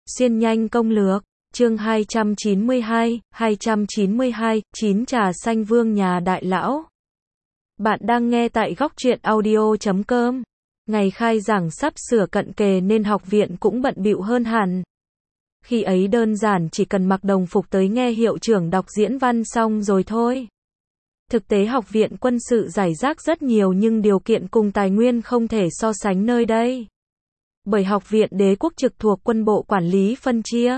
Xuyên nhanh công lược, chương 292, 9 trà xanh vương nhà đại lão. Bạn đang nghe tại góc truyện audio.com. Ngày khai giảng sắp sửa cận kề nên học viện cũng bận bịu hơn hẳn. Khi ấy đơn giản chỉ cần mặc đồng phục tới nghe hiệu trưởng đọc diễn văn xong rồi thôi. Thực tế học viện quân sự rải rác rất nhiều nhưng điều kiện cùng tài nguyên không thể so sánh nơi đây. Bởi học viện đế quốc trực thuộc quân bộ quản lý phân chia.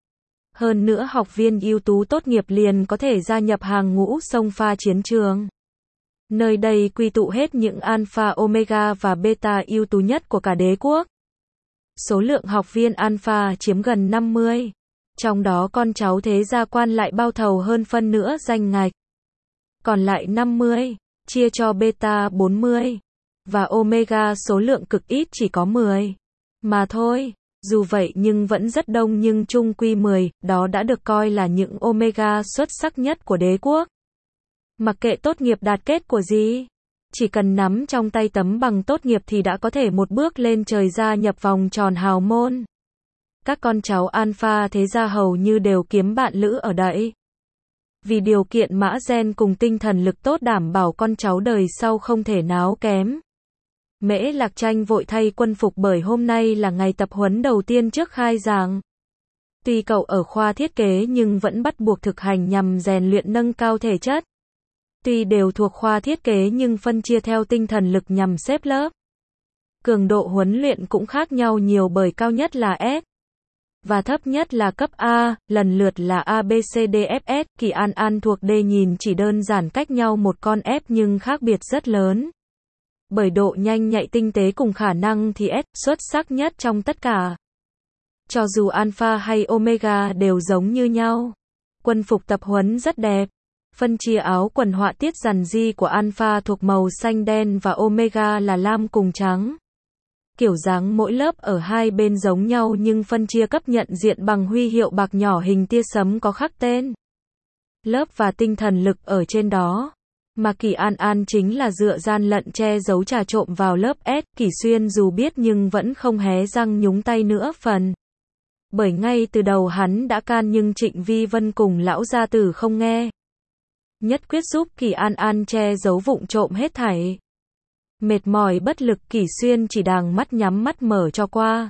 Hơn nữa học viên ưu tú tốt nghiệp liền có thể gia nhập hàng ngũ xông pha chiến trường. Nơi đây quy tụ hết những alpha, omega và beta ưu tú nhất của cả đế quốc. Số lượng học viên alpha chiếm gần 50. Trong đó con cháu thế gia quan lại bao thầu hơn phân nửa danh ngạch. Còn lại 50, chia cho beta 40. Và omega số lượng cực ít chỉ có 10. Mà thôi, dù vậy nhưng vẫn rất đông nhưng chung quy 10, đó đã được coi là những omega xuất sắc nhất của đế quốc. Mặc kệ tốt nghiệp đạt kết của gì, chỉ cần nắm trong tay tấm bằng tốt nghiệp thì đã có thể một bước lên trời gia nhập vòng tròn hào môn. Các con cháu alpha thế gia hầu như đều kiếm bạn lữ ở đây. Vì điều kiện mã gen cùng tinh thần lực tốt đảm bảo con cháu đời sau không thể náo kém. Mễ Lạc Tranh vội thay quân phục bởi hôm nay là ngày tập huấn đầu tiên trước khai giảng. Tuy cậu ở khoa thiết kế nhưng vẫn bắt buộc thực hành nhằm rèn luyện nâng cao thể chất. Tuy đều thuộc khoa thiết kế nhưng phân chia theo tinh thần lực nhằm xếp lớp. Cường độ huấn luyện cũng khác nhau nhiều bởi cao nhất là S. Và thấp nhất là cấp A, lần lượt là A, B, C, D, F, S. Kỳ An thuộc D nhìn chỉ đơn giản cách nhau một con F nhưng khác biệt rất lớn. Bởi độ nhanh nhạy tinh tế cùng khả năng thì S xuất sắc nhất trong tất cả. Cho dù alpha hay omega đều giống như nhau. Quân phục tập huấn rất đẹp. Phân chia áo quần họa tiết rằn ri của alpha thuộc màu xanh đen và omega là lam cùng trắng. Kiểu dáng mỗi lớp ở hai bên giống nhau nhưng phân chia cấp nhận diện bằng huy hiệu bạc nhỏ hình tia sấm có khắc tên lớp và tinh thần lực ở trên đó. Mà Kỳ An chính là dựa gian lận che giấu trà trộn vào lớp S. Kỳ Xuyên dù biết nhưng vẫn không hé răng nhúng tay nữa phần. Bởi ngay từ đầu hắn đã can nhưng Trịnh Vi Vân cùng lão gia tử không nghe. Nhất quyết giúp Kỳ An che giấu vụng trộm hết thảy. Mệt mỏi bất lực Kỳ Xuyên chỉ đàng mắt nhắm mắt mở cho qua.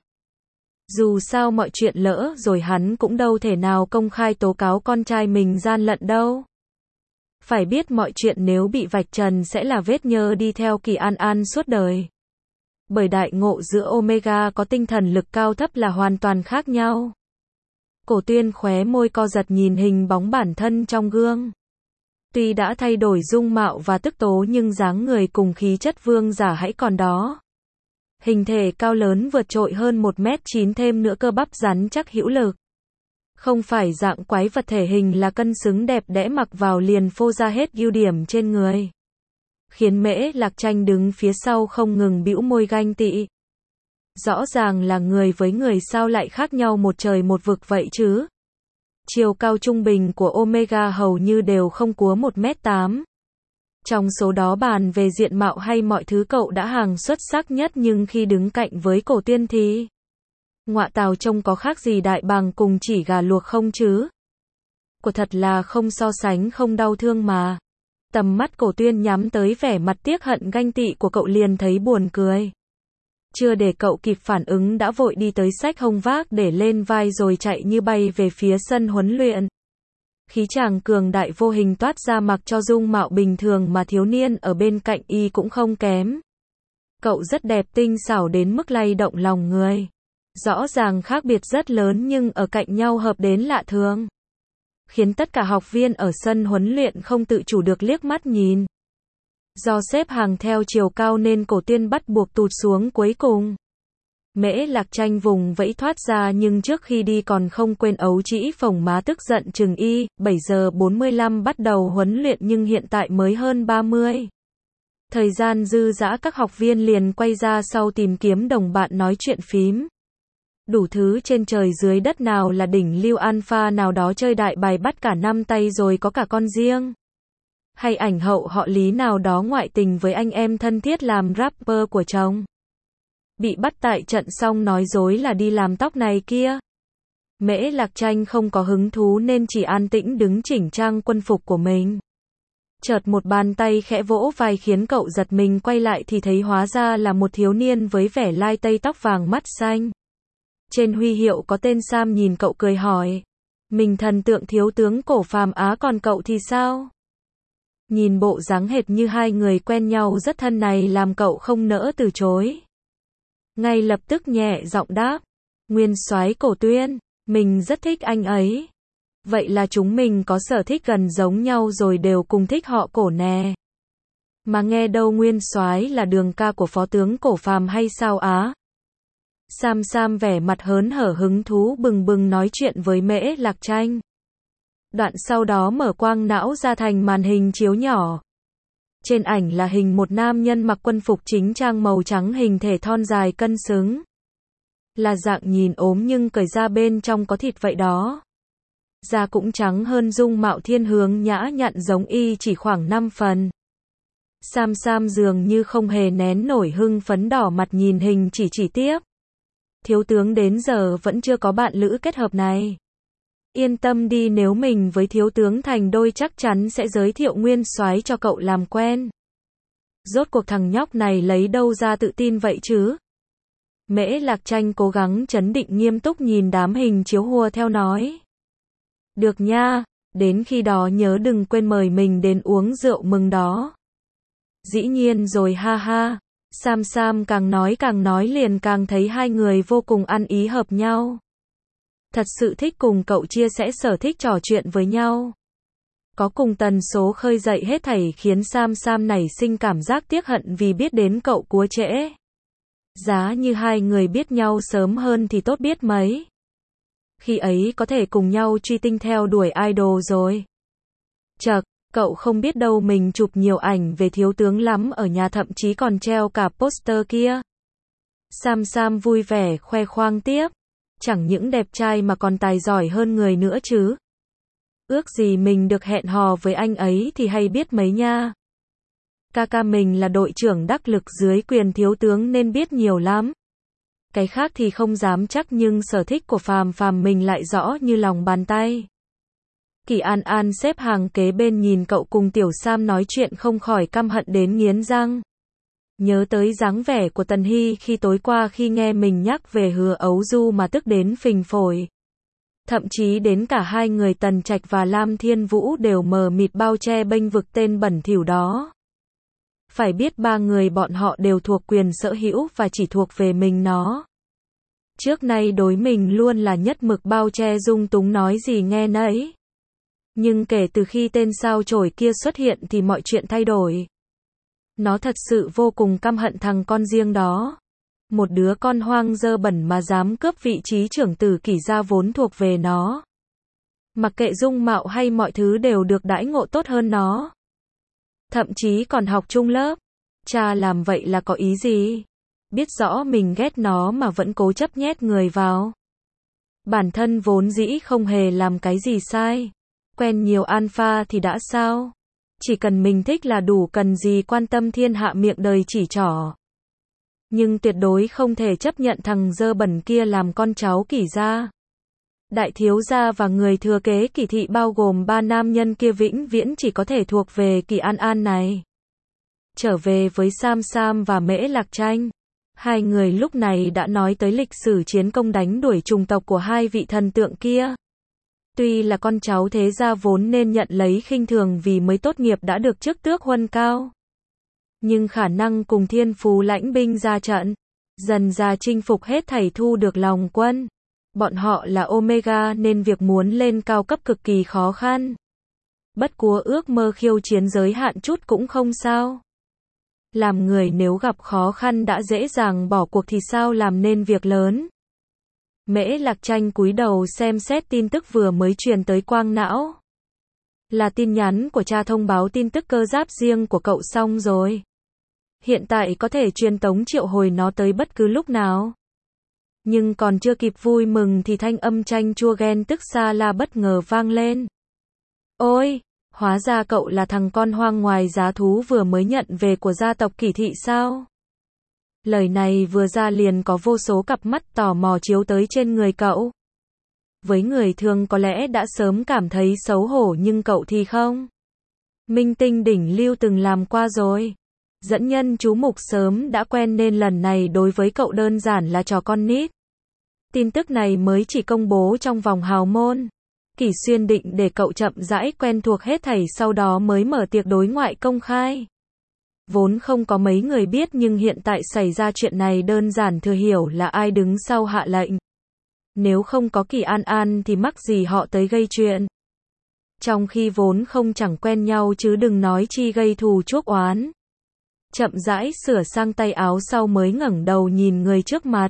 Dù sao mọi chuyện lỡ rồi hắn cũng đâu thể nào công khai tố cáo con trai mình gian lận đâu. Phải biết mọi chuyện nếu bị vạch trần sẽ là vết nhơ đi theo Kỳ An suốt đời. Bởi đại ngộ giữa omega có tinh thần lực cao thấp là hoàn toàn khác nhau. Cổ Tuyên khóe môi co giật nhìn hình bóng bản thân trong gương. Tuy đã thay đổi dung mạo và tức tố nhưng dáng người cùng khí chất vương giả hãy còn đó. Hình thể cao lớn vượt trội hơn 1m9 thêm nữa cơ bắp rắn chắc hữu lực. Không phải dạng quái vật thể hình là cân xứng đẹp đẽ mặc vào liền phô ra hết ưu điểm trên người. Khiến Mễ Lạc Tranh đứng phía sau không ngừng bĩu môi ganh tị. Rõ ràng là người với người sao lại khác nhau một trời một vực vậy chứ. Chiều cao trung bình của omega hầu như đều không quá 1m8. Trong số đó bàn về diện mạo hay mọi thứ cậu đã hàng xuất sắc nhất nhưng khi đứng cạnh với Cổ Tuyên thì ngọa tào trông có khác gì đại bàng cùng chỉ gà luộc không chứ. Của thật là không so sánh không đau thương mà. Tầm mắt Cổ Tuyên nhắm tới vẻ mặt tiếc hận ganh tị của cậu liền thấy buồn cười. Chưa để cậu kịp phản ứng đã vội đi tới xách hông vác để lên vai rồi chạy như bay về phía sân huấn luyện. Khí chàng cường đại vô hình toát ra mặc cho dung mạo bình thường mà thiếu niên ở bên cạnh y cũng không kém. Cậu rất đẹp tinh xảo đến mức lay động lòng người. Rõ ràng khác biệt rất lớn nhưng ở cạnh nhau hợp đến lạ thường. Khiến tất cả học viên ở sân huấn luyện không tự chủ được liếc mắt nhìn. Do xếp hàng theo chiều cao nên Cổ Tuyên bắt buộc tụt xuống cuối cùng. Mễ Lạc Tranh vùng vẫy thoát ra nhưng trước khi đi còn không quên ấu trĩ phồng má tức giận chừng y. 7 giờ 45 bắt đầu huấn luyện nhưng hiện tại mới hơn 30. Thời gian dư dả các học viên liền quay ra sau tìm kiếm đồng bạn nói chuyện phím. Đủ thứ trên trời dưới đất nào là đỉnh lưu alpha nào đó chơi đại bài bắt cả năm tay rồi có cả con riêng. Hay ảnh hậu họ Lý nào đó ngoại tình với anh em thân thiết làm rapper của chồng. Bị bắt tại trận xong nói dối là đi làm tóc này kia. Mễ Lạc Tranh không có hứng thú nên chỉ an tĩnh đứng chỉnh trang quân phục của mình. Chợt một bàn tay khẽ vỗ vai khiến cậu giật mình quay lại thì thấy hóa ra là một thiếu niên với vẻ lai tây tóc vàng mắt xanh. Trên huy hiệu có tên Sam nhìn cậu cười hỏi. Mình thần tượng thiếu tướng Cổ Phàm á, còn cậu thì sao? Nhìn bộ dáng hệt như hai người quen nhau rất thân này làm cậu không nỡ từ chối. Ngay lập tức nhẹ giọng đáp. Nguyên soái Cổ Tuyên, mình rất thích anh ấy. Vậy là chúng mình có sở thích gần giống nhau rồi, đều cùng thích họ Cổ nè. Mà nghe đâu Nguyên soái là đường ca của phó tướng Cổ Phàm hay sao á? Sam vẻ mặt hớn hở hứng thú bừng bừng nói chuyện với Mễ Lạc Tranh. Đoạn sau đó mở quang não ra thành màn hình chiếu nhỏ. Trên ảnh là hình một nam nhân mặc quân phục chính trang màu trắng, hình thể thon dài cân xứng. Là dạng nhìn ốm nhưng cởi ra bên trong có thịt vậy đó. Da cũng trắng hơn, dung mạo thiên hướng nhã nhặn giống y chỉ khoảng 5 phần. Sam dường như không hề nén nổi hưng phấn đỏ mặt nhìn hình chỉ tiếp. Thiếu tướng đến giờ vẫn chưa có bạn lữ kết hợp này. Yên tâm đi, nếu mình với thiếu tướng thành đôi chắc chắn sẽ giới thiệu Nguyên soái cho cậu làm quen. Rốt cuộc thằng nhóc này lấy đâu ra tự tin vậy chứ? Mễ Lạc Tranh cố gắng trấn định nghiêm túc nhìn đám hình chiếu hùa theo nói. Được nha, đến khi đó nhớ đừng quên mời mình đến uống rượu mừng đó. Dĩ nhiên rồi, ha ha. Sam càng nói liền càng thấy hai người vô cùng ăn ý hợp nhau. Thật sự thích cùng cậu chia sẻ sở thích trò chuyện với nhau. Có cùng tần số khơi dậy hết thảy khiến Sam nảy sinh cảm giác tiếc hận vì biết đến cậu cúa trễ. Giá như hai người biết nhau sớm hơn thì tốt biết mấy. Khi ấy có thể cùng nhau truy tinh theo đuổi idol rồi. Chậc, cậu không biết đâu, mình chụp nhiều ảnh về thiếu tướng lắm ở nhà, thậm chí còn treo cả poster kia. Sam vui vẻ khoe khoang tiếp. Chẳng những đẹp trai mà còn tài giỏi hơn người nữa chứ. Ước gì mình được hẹn hò với anh ấy thì hay biết mấy nha. Ca mình là đội trưởng đắc lực dưới quyền thiếu tướng nên biết nhiều lắm. Cái khác thì không dám chắc, nhưng sở thích của Phàm mình lại rõ như lòng bàn tay. Kỳ An xếp hàng kế bên nhìn cậu cùng Tiểu Sam nói chuyện không khỏi căm hận đến nghiến răng. Nhớ tới dáng vẻ của Tần Hy khi tối qua khi nghe mình nhắc về Hứa Ấu Du mà tức đến phình phổi. Thậm chí đến cả hai người Tần Trạch và Lam Thiên Vũ đều mờ mịt bao che bênh vực tên bẩn thỉu đó. Phải biết ba người bọn họ đều thuộc quyền sở hữu và chỉ thuộc về mình nó. Trước nay đối mình luôn là nhất mực bao che dung túng nói gì nghe nấy. Nhưng kể từ khi tên sao chổi kia xuất hiện thì mọi chuyện thay đổi. Nó thật sự vô cùng căm hận thằng con riêng đó. Một đứa con hoang dơ bẩn mà dám cướp vị trí trưởng tử Kỷ gia vốn thuộc về nó. Mặc kệ dung mạo hay mọi thứ đều được đãi ngộ tốt hơn nó. Thậm chí còn học chung lớp. Cha làm vậy là có ý gì? Biết rõ mình ghét nó mà vẫn cố chấp nhét người vào. Bản thân vốn dĩ không hề làm cái gì sai. Quen nhiều alpha thì đã sao? Chỉ cần mình thích là đủ, cần gì quan tâm thiên hạ miệng đời chỉ trỏ. Nhưng tuyệt đối không thể chấp nhận thằng dơ bẩn kia làm con cháu Kỷ gia. Đại thiếu gia và người thừa kế Kỷ thị bao gồm ba nam nhân kia vĩnh viễn chỉ có thể thuộc về Kỳ An này. Trở về với Sam và Mễ Lạc Tranh. Hai người lúc này đã nói tới lịch sử chiến công đánh đuổi chủng tộc của hai vị thần tượng kia. Tuy là con cháu thế gia vốn nên nhận lấy khinh thường vì mới tốt nghiệp đã được chức tước huân cao. Nhưng khả năng cùng thiên phú lãnh binh ra trận, dần ra chinh phục hết thảy, thu được lòng quân. Bọn họ là Omega nên việc muốn lên cao cấp cực kỳ khó khăn. Bất quá ước mơ khiêu chiến giới hạn chút cũng không sao. Làm người nếu gặp khó khăn đã dễ dàng bỏ cuộc thì sao làm nên việc lớn. Mễ Lạc Tranh cúi đầu xem xét tin tức vừa mới truyền tới quang não. Là tin nhắn của cha thông báo tin tức cơ giáp riêng của cậu xong rồi. Hiện tại có thể truyền tống triệu hồi nó tới bất cứ lúc nào. Nhưng còn chưa kịp vui mừng thì thanh âm chanh chua ghen tức xa la bất ngờ vang lên. Ôi, hóa ra cậu là thằng con hoang ngoài giá thú vừa mới nhận về của gia tộc Kỷ thị sao? Lời này vừa ra liền có vô số cặp mắt tò mò chiếu tới trên người cậu. Với người thường có lẽ đã sớm cảm thấy xấu hổ nhưng cậu thì không. Minh tinh đỉnh lưu từng làm qua rồi. Dẫn nhân chú mục sớm đã quen nên lần này đối với cậu đơn giản là trò con nít. Tin tức này mới chỉ công bố trong vòng hào môn. Kỷ Xuyên định để cậu chậm rãi quen thuộc hết thảy sau đó mới mở tiệc đối ngoại công khai. Vốn không có mấy người biết nhưng hiện tại xảy ra chuyện này đơn giản thừa hiểu là ai đứng sau hạ lệnh. Nếu không có Kỳ An An thì mắc gì họ tới gây chuyện. Trong khi vốn không chẳng quen nhau chứ đừng nói chi gây thù chuốc oán. Chậm rãi sửa sang tay áo sau mới ngẩng đầu nhìn người trước mặt.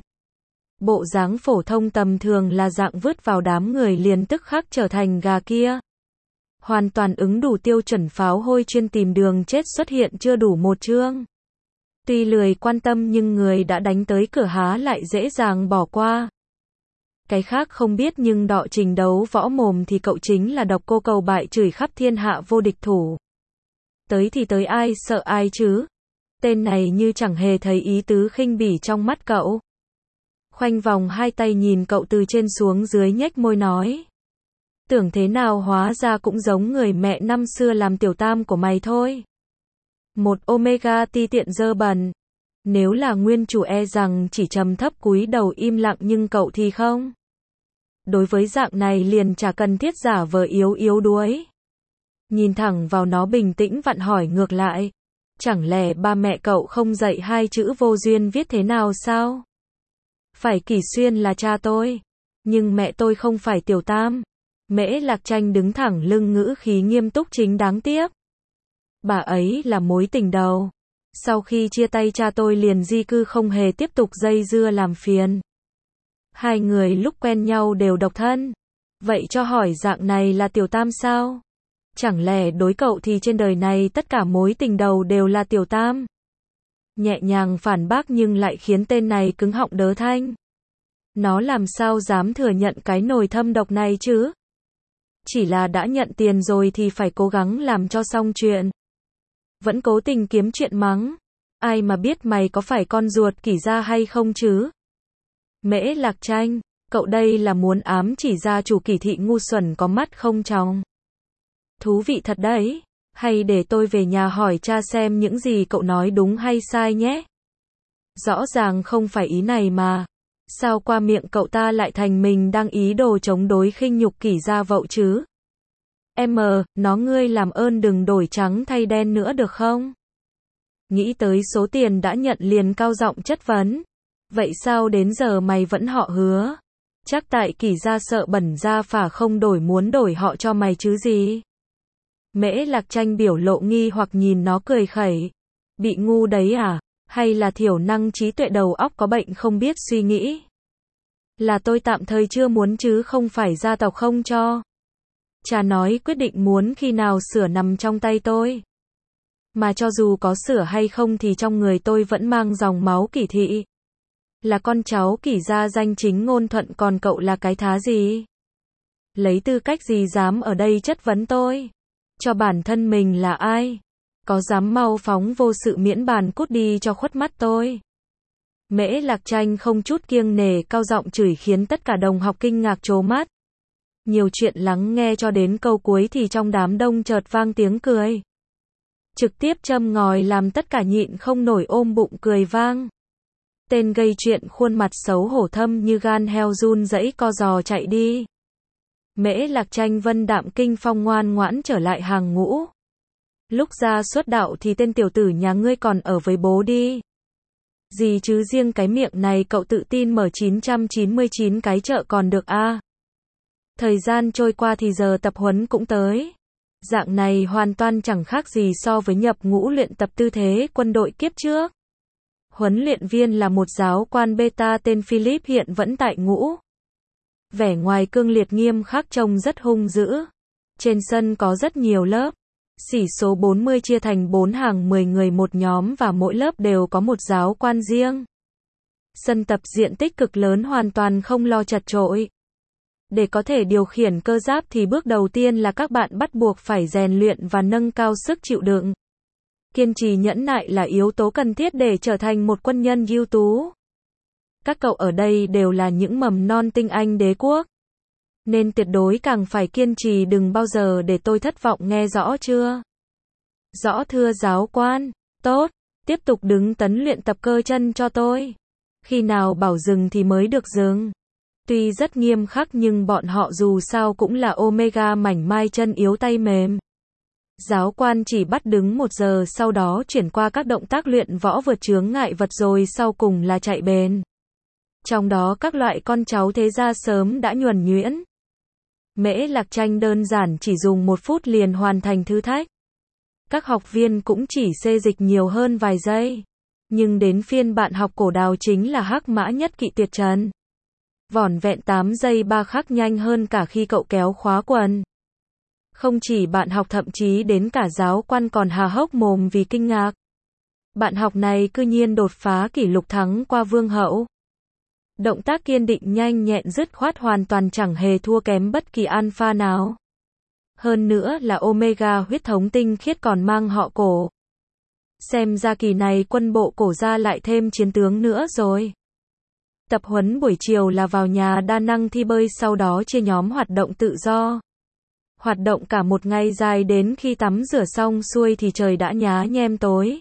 Bộ dáng phổ thông tầm thường là dạng vứt vào đám người liền tức khắc trở thành gà kia. Hoàn toàn ứng đủ tiêu chuẩn pháo hôi chuyên tìm đường chết xuất hiện chưa đủ một chương. Tuy lười quan tâm nhưng người đã đánh tới cửa há lại dễ dàng bỏ qua. Cái khác không biết nhưng đọ trình đấu võ mồm thì cậu chính là độc cô cầu bại chửi khắp thiên hạ vô địch thủ. Tới thì tới ai sợ ai chứ? Tên này như chẳng hề thấy ý tứ khinh bỉ trong mắt cậu. Khoanh vòng hai tay nhìn cậu từ trên xuống dưới nhếch môi nói. Tưởng thế nào hóa ra cũng giống người mẹ năm xưa làm tiểu tam của mày thôi. Một omega ti tiện dơ bẩn. Nếu là nguyên chủ e rằng chỉ trầm thấp cúi đầu im lặng nhưng cậu thì không. Đối với dạng này liền chả cần thiết giả vờ yếu đuối. Nhìn thẳng vào nó bình tĩnh vặn hỏi ngược lại. Chẳng lẽ ba mẹ cậu không dạy hai chữ vô duyên viết thế nào sao? Phải Kỷ Xuyên là cha tôi. Nhưng mẹ tôi không phải tiểu tam. Mễ Lạc Tranh đứng thẳng lưng ngữ khí nghiêm túc chính đáng tiếc. Bà ấy là mối tình đầu. Sau khi chia tay cha tôi liền di cư không hề tiếp tục dây dưa làm phiền. Hai người lúc quen nhau đều độc thân. Vậy cho hỏi dạng này là tiểu tam sao? Chẳng lẽ đối cậu thì trên đời này tất cả mối tình đầu đều là tiểu tam? Nhẹ nhàng phản bác nhưng lại khiến tên này cứng họng đớ thanh. Nó làm sao dám thừa nhận cái nồi thâm độc này chứ? Chỉ là đã nhận tiền rồi thì phải cố gắng làm cho xong chuyện. Vẫn cố tình kiếm chuyện mắng. Ai mà biết mày có phải con ruột Kỷ gia hay không chứ? Mễ Lạc Tranh, cậu đây là muốn ám chỉ gia chủ Kỷ thị ngu xuẩn có mắt không tròng. Thú vị thật đấy. Hay để tôi về nhà hỏi cha xem những gì cậu nói đúng hay sai nhé. Rõ ràng không phải ý này mà. Sao qua miệng cậu ta lại thành mình đang ý đồ chống đối khinh nhục Kỷ gia vậu chứ? Nó ngươi làm ơn đừng đổi trắng thay đen nữa được không? Nghĩ tới số tiền đã nhận liền cao giọng chất vấn. Vậy sao đến giờ mày vẫn họ Hứa? Chắc tại Kỷ gia sợ bẩn gia phả không đổi muốn đổi họ cho mày chứ gì? Mễ Lạc Tranh biểu lộ nghi hoặc nhìn nó cười khẩy. Bị ngu đấy à? Hay là thiểu năng trí tuệ đầu óc có bệnh không biết suy nghĩ? Là tôi tạm thời chưa muốn chứ không phải gia tộc không cho. Cha nói quyết định muốn khi nào sửa nằm trong tay tôi. Mà cho dù có sửa hay không thì trong người tôi vẫn mang dòng máu Kỷ thị. Là con cháu Kỷ gia danh chính ngôn thuận còn cậu là cái thá gì? Lấy tư cách gì dám ở đây chất vấn tôi? Cho bản thân mình là ai? Có dám mau phóng vô sự miễn bàn cút đi cho khuất mắt tôi? Mễ Lạc Tranh không chút kiêng nể cao giọng chửi khiến tất cả đồng học kinh ngạc trố mắt. Nhiều chuyện lắng nghe cho đến câu cuối thì trong đám đông chợt vang tiếng cười. Trực tiếp châm ngòi làm tất cả nhịn không nổi ôm bụng cười vang. Tên gây chuyện khuôn mặt xấu hổ thâm như gan heo run rẩy co giò chạy đi. Mễ Lạc Tranh vân đạm kinh phong ngoan ngoãn trở lại hàng ngũ. Lúc ra xuất đạo thì tên tiểu tử nhà ngươi còn ở với bố đi. Gì chứ riêng cái miệng này cậu tự tin mở 999 cái chợ còn được a. Thời gian trôi qua thì giờ tập huấn cũng tới. Dạng này hoàn toàn chẳng khác gì so với nhập ngũ luyện tập tư thế quân đội kiếp trước. Huấn luyện viên là một giáo quan beta tên Philip hiện vẫn tại ngũ. Vẻ ngoài cương liệt nghiêm khắc trông rất hung dữ. Trên sân có rất nhiều lớp. Xỉ số 40 chia thành 4 hàng 10 người một nhóm và mỗi lớp đều có một giáo quan riêng. Sân tập diện tích cực lớn hoàn toàn không lo chật chội. Để có thể điều khiển cơ giáp thì bước đầu tiên là các bạn bắt buộc phải rèn luyện và nâng cao sức chịu đựng. Kiên trì nhẫn nại là yếu tố cần thiết để trở thành một quân nhân ưu tú. Các cậu ở đây đều là những mầm non tinh anh đế quốc. Nên tuyệt đối càng phải kiên trì, đừng bao giờ để tôi thất vọng, nghe rõ chưa? Rõ thưa giáo quan. Tốt, tiếp tục đứng tấn luyện tập cơ chân cho tôi. Khi nào bảo dừng thì mới được dừng. Tuy rất nghiêm khắc nhưng bọn họ dù sao cũng là Omega mảnh mai chân yếu tay mềm. Giáo quan chỉ bắt đứng 1 giờ, sau đó chuyển qua các động tác luyện võ vượt chướng ngại vật, rồi sau cùng là chạy bền. Trong đó các loại con cháu thế gia sớm đã nhuần nhuyễn. Mễ Lạc Tranh đơn giản chỉ dùng 1 phút liền hoàn thành thử thách. Các học viên cũng chỉ xê dịch nhiều hơn vài giây. Nhưng đến phiên bạn học cổ Đào chính là Hắc Mã Nhất Kỵ Tuyệt Trần. Vỏn vẹn 8 giây 3 khắc, nhanh hơn cả khi cậu kéo khóa quần. Không chỉ bạn học, thậm chí đến cả giáo quan còn há hốc mồm vì kinh ngạc. Bạn học này cư nhiên đột phá kỷ lục, thắng qua Vương Hậu. Động tác kiên định, nhanh nhẹn, dứt khoát, hoàn toàn chẳng hề thua kém bất kỳ alpha nào. Hơn nữa là Omega huyết thống tinh khiết, còn mang họ Cổ. Xem ra kỳ này quân bộ Cổ gia lại thêm chiến tướng nữa rồi. Tập huấn buổi chiều là vào nhà đa năng thi bơi, sau đó chia nhóm hoạt động tự do. Hoạt động cả một ngày dài, đến khi tắm rửa xong xuôi thì trời đã nhá nhem tối.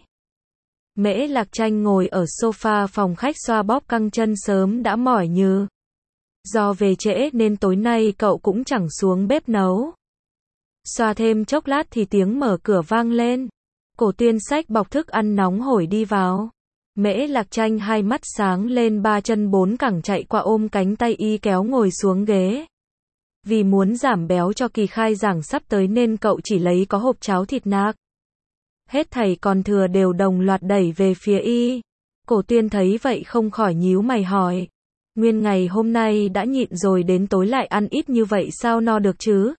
Mễ Lạc Tranh ngồi ở sofa phòng khách xoa bóp căng chân, sớm đã mỏi nhừ. Do về trễ nên tối nay cậu cũng chẳng xuống bếp nấu. Xoa thêm chốc lát thì tiếng mở cửa vang lên. Cổ Tuyên xách bọc thức ăn nóng hổi đi vào. Mễ Lạc Tranh hai mắt sáng lên, 3 chân 4 cẳng chạy qua ôm cánh tay y kéo ngồi xuống ghế. Vì muốn giảm béo cho kỳ khai giảng sắp tới nên cậu chỉ lấy có hộp cháo thịt nạc. Hết thảy còn thừa đều đồng loạt đẩy về phía y. Cổ Tuyên thấy vậy không khỏi nhíu mày hỏi. Nguyên ngày hôm nay đã nhịn rồi, đến tối lại ăn ít như vậy sao no được chứ?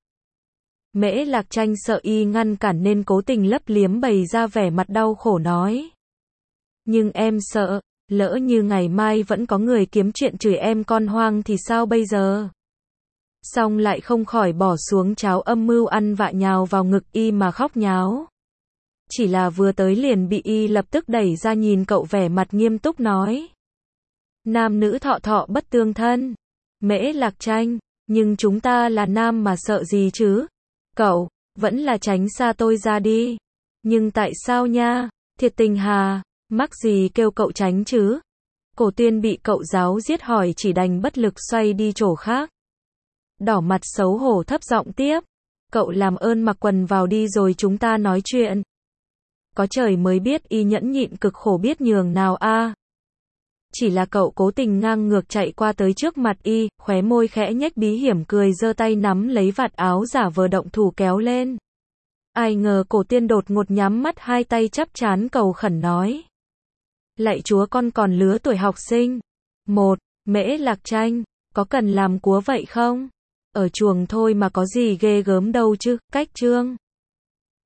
Mễ Lạc Tranh sợ y ngăn cản nên cố tình lấp liếm, bày ra vẻ mặt đau khổ nói. Nhưng em sợ, lỡ như ngày mai vẫn có người kiếm chuyện chửi em con hoang thì sao bây giờ? Xong lại không khỏi bỏ xuống cháo âm mưu ăn vạ, nhào vào ngực y mà khóc nháo. Chỉ là vừa tới liền bị y lập tức đẩy ra, nhìn cậu vẻ mặt nghiêm túc nói. Nam nữ thọ thọ bất tương thân. Mễ Lạc Tranh, nhưng chúng ta là nam mà sợ gì chứ? Cậu, vẫn là tránh xa tôi ra đi. Nhưng tại sao nha? Thiệt tình hà, mắc gì kêu cậu tránh chứ? Cổ Tuyên bị cậu giáo giết hỏi chỉ đành bất lực xoay đi chỗ khác. Đỏ mặt xấu hổ thấp giọng tiếp. Cậu làm ơn mặc quần vào đi rồi chúng ta nói chuyện. Có trời mới biết y nhẫn nhịn cực khổ biết nhường nào a. Chỉ là cậu cố tình ngang ngược chạy qua tới trước mặt y, khóe môi khẽ nhếch bí hiểm cười, giơ tay nắm lấy vạt áo giả vờ động thủ kéo lên. Ai ngờ Cổ Tuyên đột ngột nhắm mắt, hai tay chắp trán cầu khẩn nói. Lạy chúa, con còn lứa tuổi học sinh. Mễ Lạc Tranh, có cần làm cúa vậy không? Ở chuồng thôi mà có gì ghê gớm đâu chứ, cách chương.